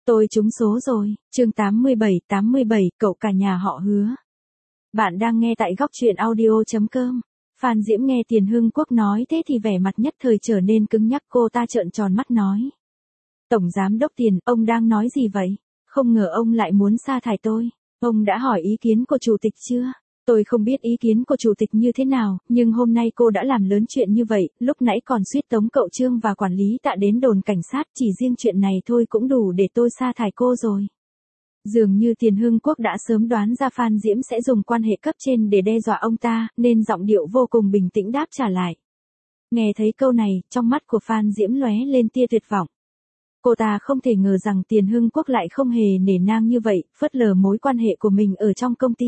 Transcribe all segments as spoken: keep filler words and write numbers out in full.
Tôi trúng số rồi, chương tám mươi bảy, tám mươi bảy, cậu cả nhà họ Hứa. Bạn đang nghe tại góc truyện audio.com. Phan Diễm nghe Tiền Hưng Quốc nói thế thì vẻ mặt nhất thời trở nên cứng nhắc, cô ta trợn tròn mắt nói. Tổng giám đốc Tiền, ông đang nói gì vậy? Không ngờ ông lại muốn sa thải tôi. Ông đã hỏi ý kiến của chủ tịch chưa? Tôi không biết ý kiến của chủ tịch như thế nào, nhưng hôm nay cô đã làm lớn chuyện như vậy, lúc nãy còn suýt tống cậu Trương và quản lý Tạ đến đồn cảnh sát, chỉ riêng chuyện này thôi cũng đủ để tôi sa thải cô rồi. Dường như Tiền Hưng Quốc đã sớm đoán ra Phan Diễm sẽ dùng quan hệ cấp trên để đe dọa ông ta, nên giọng điệu vô cùng bình tĩnh đáp trả lại. Nghe thấy câu này, trong mắt của Phan Diễm lóe lên tia tuyệt vọng. Cô ta không thể ngờ rằng Tiền Hưng Quốc lại không hề nể nang như vậy, phớt lờ mối quan hệ của mình ở trong công ty.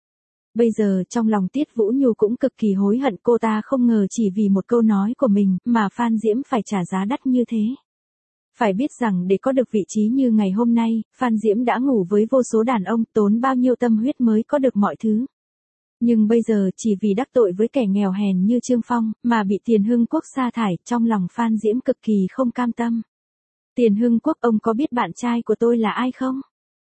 Bây giờ trong lòng Tiết Vũ Nhu cũng cực kỳ hối hận, cô ta không ngờ chỉ vì một câu nói của mình mà Phan Diễm phải trả giá đắt như thế. Phải biết rằng để có được vị trí như ngày hôm nay, Phan Diễm đã ngủ với vô số đàn ông, tốn bao nhiêu tâm huyết mới có được mọi thứ. Nhưng bây giờ chỉ vì đắc tội với kẻ nghèo hèn như Trương Phong mà bị Tiền Hưng Quốc sa thải, trong lòng Phan Diễm cực kỳ không cam tâm. Tiền Hưng Quốc, ông có biết bạn trai của tôi là ai không?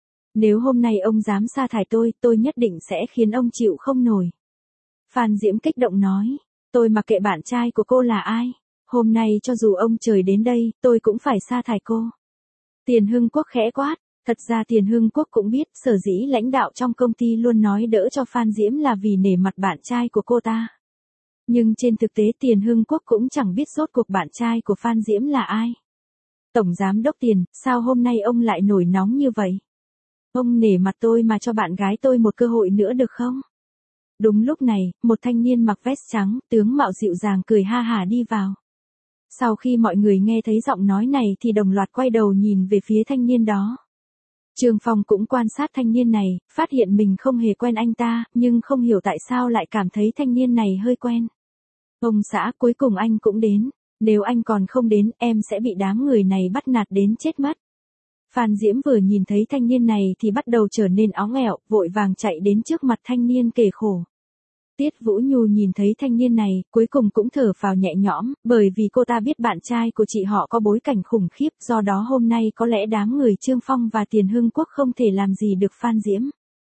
Nếu hôm nay ông dám sa thải tôi, tôi nhất định sẽ khiến ông chịu không nổi. Phan Diễm kích động nói, tôi mặc kệ bạn trai của cô là ai. Hôm nay cho dù ông trời đến đây, tôi cũng phải sa thải cô. Tiền Hưng Quốc khẽ quát, thật ra Tiền Hưng Quốc cũng biết sở dĩ lãnh đạo trong công ty luôn nói đỡ cho Phan Diễm là vì nể mặt bạn trai của cô ta. Nhưng trên thực tế Tiền Hưng Quốc cũng chẳng biết rốt cuộc bạn trai của Phan Diễm là ai. Tổng giám đốc Tiền, sao hôm nay ông lại nổi nóng như vậy? Ông nể mặt tôi mà cho bạn gái tôi một cơ hội nữa được không? Đúng lúc này, một thanh niên mặc vest trắng, tướng mạo dịu dàng cười ha hả đi vào. Sau khi mọi người nghe thấy giọng nói này thì đồng loạt quay đầu nhìn về phía thanh niên đó. Trương Phong cũng quan sát thanh niên này, phát hiện mình không hề quen anh ta, nhưng không hiểu tại sao lại cảm thấy thanh niên này hơi quen. Ông xã, cuối cùng anh cũng đến. Nếu anh còn không đến, em sẽ bị đám người này bắt nạt đến chết mất. Phan Diễm vừa nhìn thấy thanh niên này thì bắt đầu trở nên óng ẹo, vội vàng chạy đến trước mặt thanh niên kể khổ. Tiết Vũ Nhu nhìn thấy thanh niên này, cuối cùng cũng thở phào nhẹ nhõm, bởi vì cô ta biết bạn trai của chị họ có bối cảnh khủng khiếp, do đó hôm nay có lẽ đám người Trương Phong và Tiền Hưng Quốc không thể làm gì được Phan Diễm.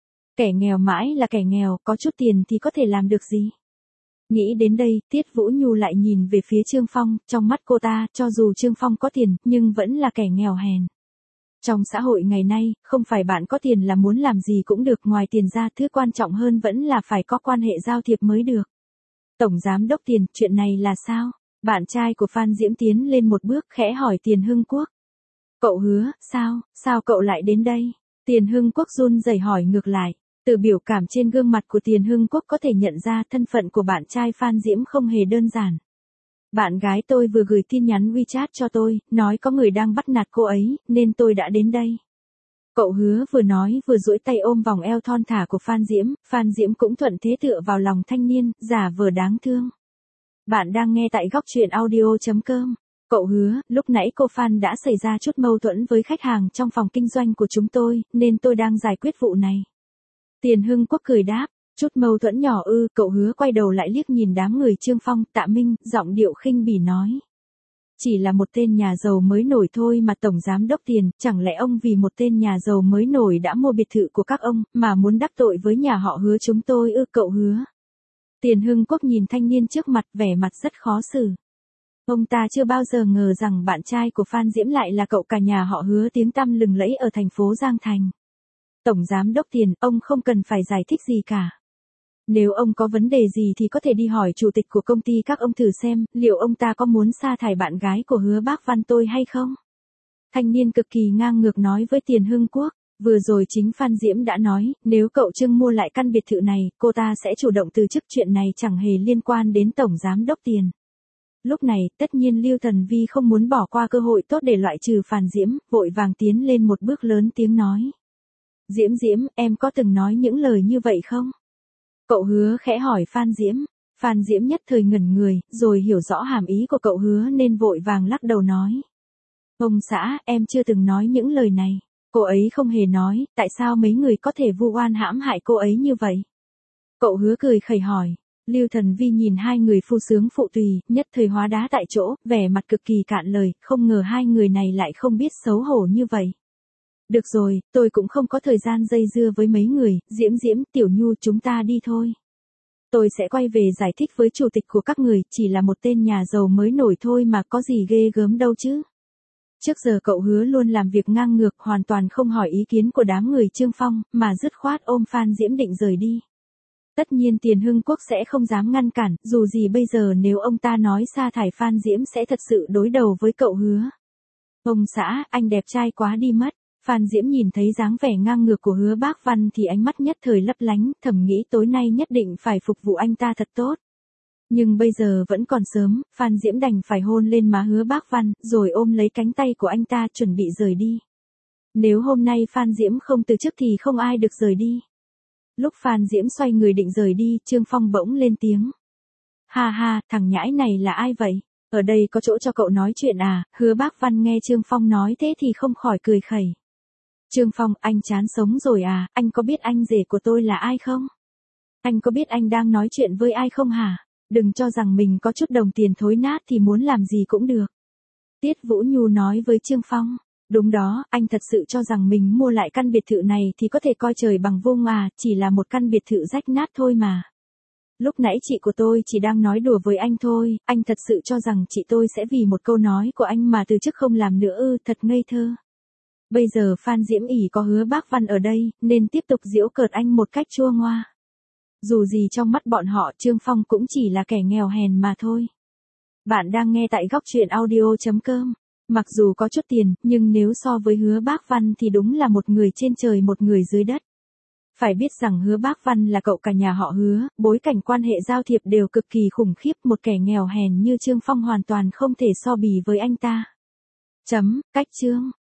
Kẻ nghèo mãi là kẻ nghèo, có chút tiền thì có thể làm được gì. Nghĩ đến đây, Tiết Vũ Nhu lại nhìn về phía Trương Phong, trong mắt cô ta, cho dù Trương Phong có tiền, nhưng vẫn là kẻ nghèo hèn. Trong xã hội ngày nay, không phải bạn có tiền là muốn làm gì cũng được, ngoài tiền ra thứ quan trọng hơn vẫn là phải có quan hệ giao thiệp mới được. Tổng giám đốc Tiền, chuyện này là sao? Bạn trai của Phan Diễm tiến lên một bước khẽ hỏi Tiền Hưng Quốc. Cậu Hứa, sao, sao cậu lại đến đây? Tiền Hưng Quốc run rẩy hỏi ngược lại. Từ biểu cảm trên gương mặt của Tiền Hưng Quốc có thể nhận ra thân phận của bạn trai Phan Diễm không hề đơn giản. Bạn gái tôi vừa gửi tin nhắn WeChat cho tôi, nói có người đang bắt nạt cô ấy, nên tôi đã đến đây. Cậu Hứa vừa nói vừa duỗi tay ôm vòng eo thon thả của Phan Diễm, Phan Diễm cũng thuận thế tựa vào lòng thanh niên, giả vờ đáng thương. Bạn đang nghe tại góc truyện audio.com. Cậu Hứa, lúc nãy cô Phan đã xảy ra chút mâu thuẫn với khách hàng trong phòng kinh doanh của chúng tôi, nên tôi đang giải quyết vụ này. Tiền Hưng Quốc cười đáp. Chút mâu thuẫn nhỏ ư? Cậu Hứa quay đầu lại liếc nhìn đám người Trương Phong, Tạ Minh, giọng điệu khinh bỉ nói. Chỉ là một tên nhà giàu mới nổi thôi mà tổng giám đốc Tiền, chẳng lẽ ông vì một tên nhà giàu mới nổi đã mua biệt thự của các ông, mà muốn đắc tội với nhà họ Hứa chúng tôi ư? Cậu Hứa. Tiền Hưng Quốc nhìn thanh niên trước mặt, vẻ mặt rất khó xử. Ông ta chưa bao giờ ngờ rằng bạn trai của Phan Diễm lại là cậu cả nhà họ Hứa tiếng tăm lừng lẫy ở thành phố Giang Thành. Tổng giám đốc Tiền, ông không cần phải giải thích gì cả. Nếu ông có vấn đề gì thì có thể đi hỏi chủ tịch của công ty các ông thử xem, liệu ông ta có muốn sa thải bạn gái của Hứa Bác Văn tôi hay không? Thanh niên cực kỳ ngang ngược nói với Tiền Hưng Quốc, vừa rồi chính Phan Diễm đã nói, nếu cậu Trương mua lại căn biệt thự này, cô ta sẽ chủ động từ chức, chuyện này chẳng hề liên quan đến tổng giám đốc Tiền. Lúc này, tất nhiên Lưu Thần Vi không muốn bỏ qua cơ hội tốt để loại trừ Phan Diễm, vội vàng tiến lên một bước lớn tiếng nói. Diễm Diễm, em có từng nói những lời như vậy không? Cậu Hứa khẽ hỏi Phan Diễm. Phan Diễm nhất thời ngẩn người, rồi hiểu rõ hàm ý của cậu Hứa nên vội vàng lắc đầu nói. Ông xã, em chưa từng nói những lời này. Cô ấy không hề nói, tại sao mấy người có thể vu oan hãm hại cô ấy như vậy? Cậu Hứa cười khẩy hỏi. Lưu Thần Vi nhìn hai người phu sướng phụ tùy, nhất thời hóa đá tại chỗ, vẻ mặt cực kỳ cạn lời, không ngờ hai người này lại không biết xấu hổ như vậy. Được rồi, tôi cũng không có thời gian dây dưa với mấy người, Diễm Diễm, Tiểu Nhu chúng ta đi thôi. Tôi sẽ quay về giải thích với chủ tịch của các người, chỉ là một tên nhà giàu mới nổi thôi mà có gì ghê gớm đâu chứ. Trước giờ cậu Hứa luôn làm việc ngang ngược, hoàn toàn không hỏi ý kiến của đám người Trương Phong, mà dứt khoát ôm Phan Diễm định rời đi. Tất nhiên Tiền Hưng Quốc sẽ không dám ngăn cản, dù gì bây giờ nếu ông ta nói sa thải Phan Diễm sẽ thật sự đối đầu với cậu Hứa. Ông xã, anh đẹp trai quá đi mất. Phan Diễm nhìn thấy dáng vẻ ngang ngược của Hứa Bác Văn thì ánh mắt nhất thời lấp lánh, thầm nghĩ tối nay nhất định phải phục vụ anh ta thật tốt. Nhưng bây giờ vẫn còn sớm, Phan Diễm đành phải hôn lên má Hứa Bác Văn, rồi ôm lấy cánh tay của anh ta chuẩn bị rời đi. Nếu hôm nay Phan Diễm không từ chức thì không ai được rời đi. Lúc Phan Diễm xoay người định rời đi, Trương Phong bỗng lên tiếng. Ha ha, thằng nhãi này là ai vậy? Ở đây có chỗ cho cậu nói chuyện à? Hứa Bác Văn nghe Trương Phong nói thế thì không khỏi cười khẩy. Trương Phong, anh chán sống rồi à? Anh có biết anh rể của tôi là ai không? Anh có biết anh đang nói chuyện với ai không hả? Đừng cho rằng mình có chút đồng tiền thối nát thì muốn làm gì cũng được. Tiết Vũ Nhu nói với Trương Phong. Đúng đó, anh thật sự cho rằng mình mua lại căn biệt thự này thì có thể coi trời bằng vung à, chỉ là một căn biệt thự rách nát thôi mà. Lúc nãy chị của tôi chỉ đang nói đùa với anh thôi, anh thật sự cho rằng chị tôi sẽ vì một câu nói của anh mà từ chức không làm nữa ư, thật ngây thơ. Bây giờ Phan Diễm ỉ có Hứa Bác Văn ở đây, nên tiếp tục giễu cợt anh một cách chua ngoa. Dù gì trong mắt bọn họ Trương Phong cũng chỉ là kẻ nghèo hèn mà thôi. Bạn đang nghe tại góc truyện audio chấm com. Mặc dù có chút tiền, nhưng nếu so với Hứa Bác Văn thì đúng là một người trên trời một người dưới đất. Phải biết rằng Hứa Bác Văn là cậu cả nhà họ Hứa, bối cảnh quan hệ giao thiệp đều cực kỳ khủng khiếp, một kẻ nghèo hèn như Trương Phong hoàn toàn không thể so bì với anh ta. Chấm, cách chương.